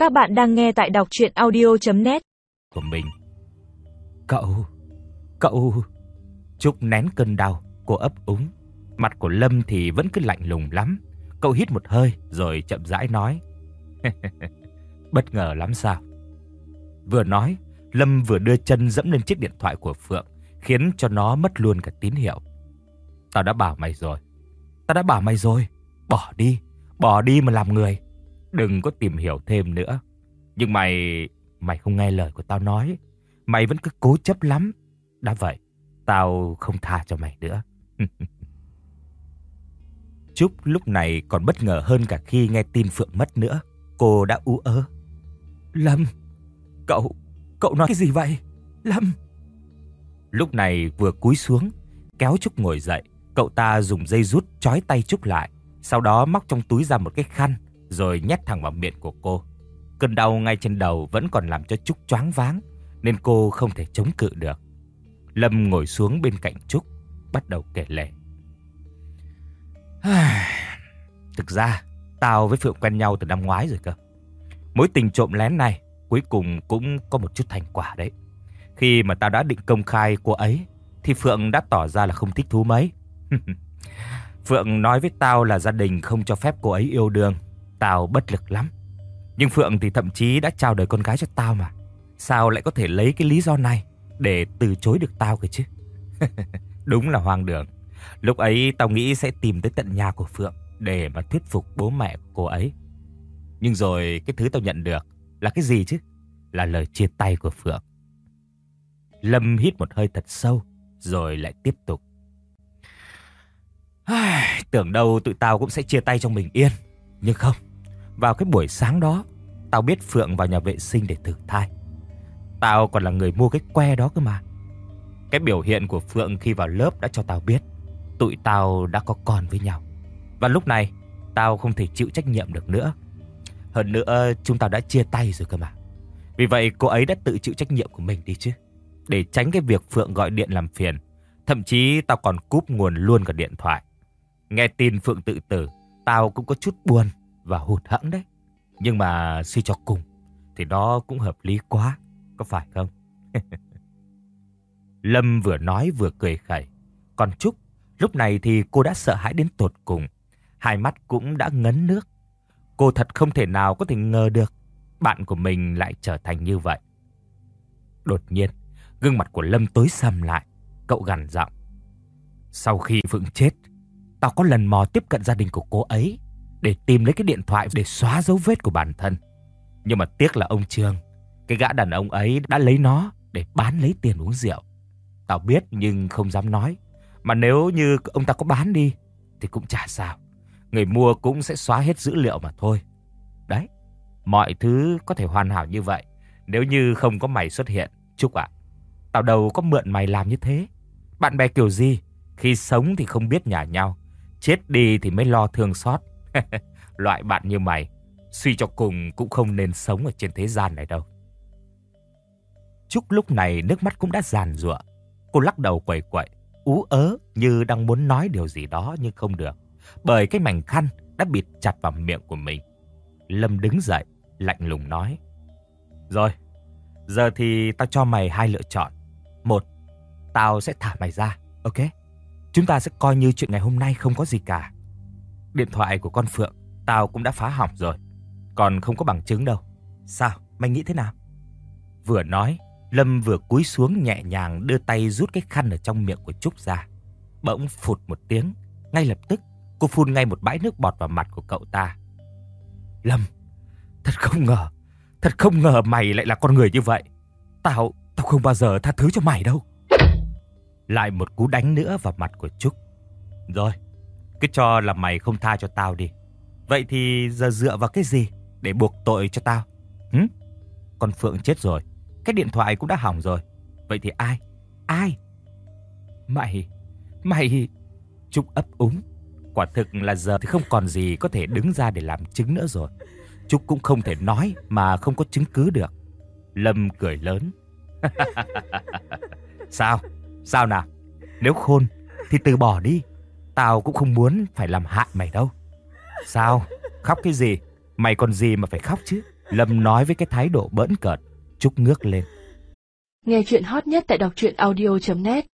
Các bạn đang nghe tại đọc truyện audio.net. Của mình. Cậu. Trúc nén cơn đau, cô ấp úng. Mặt của Lâm thì vẫn cứ lạnh lùng lắm. Cậu hít một hơi rồi chậm rãi nói. Bất ngờ lắm sao? Vừa nói, Lâm vừa đưa chân dẫm lên chiếc điện thoại của Phượng, khiến cho nó mất luôn cả tín hiệu. Tao đã bảo mày rồi. Bỏ đi mà làm người. Đừng có tìm hiểu thêm nữa. Nhưng mày không nghe lời của tao nói. Mày vẫn cứ cố chấp lắm. Đã vậy, tao không tha cho mày nữa. Trúc lúc này còn bất ngờ hơn cả khi nghe tin Phượng mất nữa. Cô đã ú ớ. Lâm, cậu nói cái gì vậy? Lâm. Lúc này vừa cúi xuống, kéo Trúc ngồi dậy. Cậu ta dùng dây rút trói tay Trúc lại. Sau đó móc trong túi ra một cái khăn, rồi nhét thẳng vào miệng của cô. Cơn đau ngay trên đầu vẫn còn làm cho Trúc choáng váng, nên cô không thể chống cự được. Lâm ngồi xuống bên cạnh Trúc, bắt đầu kể lể. Thực ra, tao với Phượng quen nhau từ năm ngoái rồi cơ. Mối tình trộm lén này cuối cùng cũng có một chút thành quả đấy. Khi mà tao đã định công khai cô ấy, thì Phượng đã tỏ ra là không thích thú mấy. Phượng nói với tao là gia đình không cho phép cô ấy yêu đương. Tao bất lực lắm. Nhưng Phượng thì thậm chí đã trao đời con gái cho tao mà. Sao lại có thể lấy cái lý do này để từ chối được tao cơ chứ? Đúng là hoang đường. Lúc ấy tao nghĩ sẽ tìm tới tận nhà của Phượng để mà thuyết phục bố mẹ của cô ấy. Nhưng rồi cái thứ tao nhận được là cái gì chứ? Là lời chia tay của Phượng. Lâm hít một hơi thật sâu rồi lại tiếp tục. Tưởng đâu tụi tao cũng sẽ chia tay trong bình yên. Nhưng không. Vào cái buổi sáng đó, tao biết Phượng vào nhà vệ sinh để thử thai. Tao còn là người mua cái que đó cơ mà. Cái biểu hiện của Phượng khi vào lớp đã cho tao biết tụi tao đã có con với nhau. Và lúc này tao không thể chịu trách nhiệm được nữa. Hơn nữa chúng tao đã chia tay rồi cơ mà. Vì vậy cô ấy đã tự chịu trách nhiệm của mình đi chứ. Để tránh cái việc Phượng gọi điện làm phiền. Thậm chí tao còn cúp nguồn luôn cả điện thoại. Nghe tin Phượng tự tử, tao cũng có chút buồn và hụt hẫng đấy. Nhưng mà suy cho cùng thì nó cũng hợp lý quá, có phải không? Lâm vừa nói vừa cười khẩy. Còn Trúc, lúc này thì cô đã sợ hãi đến tột cùng. Hai mắt cũng đã ngấn nước. Cô thật không thể nào có thể ngờ được bạn của mình lại trở thành như vậy. Đột nhiên, gương mặt của Lâm tối sầm lại. Cậu gằn giọng. Sau khi Phượng chết, tao có lần mò tiếp cận gia đình của cô ấy để tìm lấy cái điện thoại để xóa dấu vết của bản thân. Nhưng mà tiếc là ông Trương, cái gã đàn ông ấy đã lấy nó để bán lấy tiền uống rượu. Tao biết nhưng không dám nói. Mà nếu như ông ta có bán đi thì cũng chả sao. Người mua cũng sẽ xóa hết dữ liệu mà thôi. Đấy, mọi thứ có thể hoàn hảo như vậy nếu như không có mày xuất hiện, Trúc ạ. Tao đâu có mượn mày làm như thế. Bạn bè kiểu gì, khi sống thì không biết nhả nhau, chết đi thì mới lo thương xót. Loại bạn như mày, suy cho cùng cũng không nên sống ở trên thế gian này đâu. Trúc lúc này nước mắt cũng đã giàn giụa. Cô lắc đầu quẩy quậy, ú ớ như đang muốn nói điều gì đó nhưng không được. Bởi cái mảnh khăn đã bịt chặt vào miệng của mình. Lâm đứng dậy, lạnh lùng nói. Rồi, giờ thì tao cho mày hai lựa chọn. Một, tao sẽ thả mày ra, ok? Chúng ta sẽ coi như chuyện ngày hôm nay không có gì cả. Điện thoại của con Phượng tao cũng đã phá hỏng rồi, còn không có bằng chứng đâu. Sao, mày nghĩ thế nào? Vừa nói, Lâm vừa cúi xuống nhẹ nhàng đưa tay rút cái khăn ở trong miệng của Trúc ra. Bỗng phụt một tiếng, ngay lập tức cô phun ngay một bãi nước bọt vào mặt của cậu ta. Lâm, thật không ngờ mày lại là con người như vậy. Tao không bao giờ tha thứ cho mày đâu. Lại một cú đánh nữa vào mặt của Trúc. Rồi, cứ cho là mày không tha cho tao đi. Vậy thì giờ dựa vào cái gì để buộc tội cho tao? Con Phượng chết rồi, cái điện thoại cũng đã hỏng rồi. Vậy thì ai? Mày... Trúc ấp úng. Quả thực là giờ thì không còn gì có thể đứng ra để làm chứng nữa rồi. Trúc cũng không thể nói mà không có chứng cứ được. Lâm cười lớn. Sao nào? Nếu khôn thì từ bỏ đi. Tao cũng không muốn phải làm hại mày đâu. Sao? Khóc cái gì? Mày còn gì mà phải khóc chứ? Lâm nói với cái thái độ bỡn cợt. Trúc ngước lên. Nghe chuyện hot nhất tại đọc truyện audio.net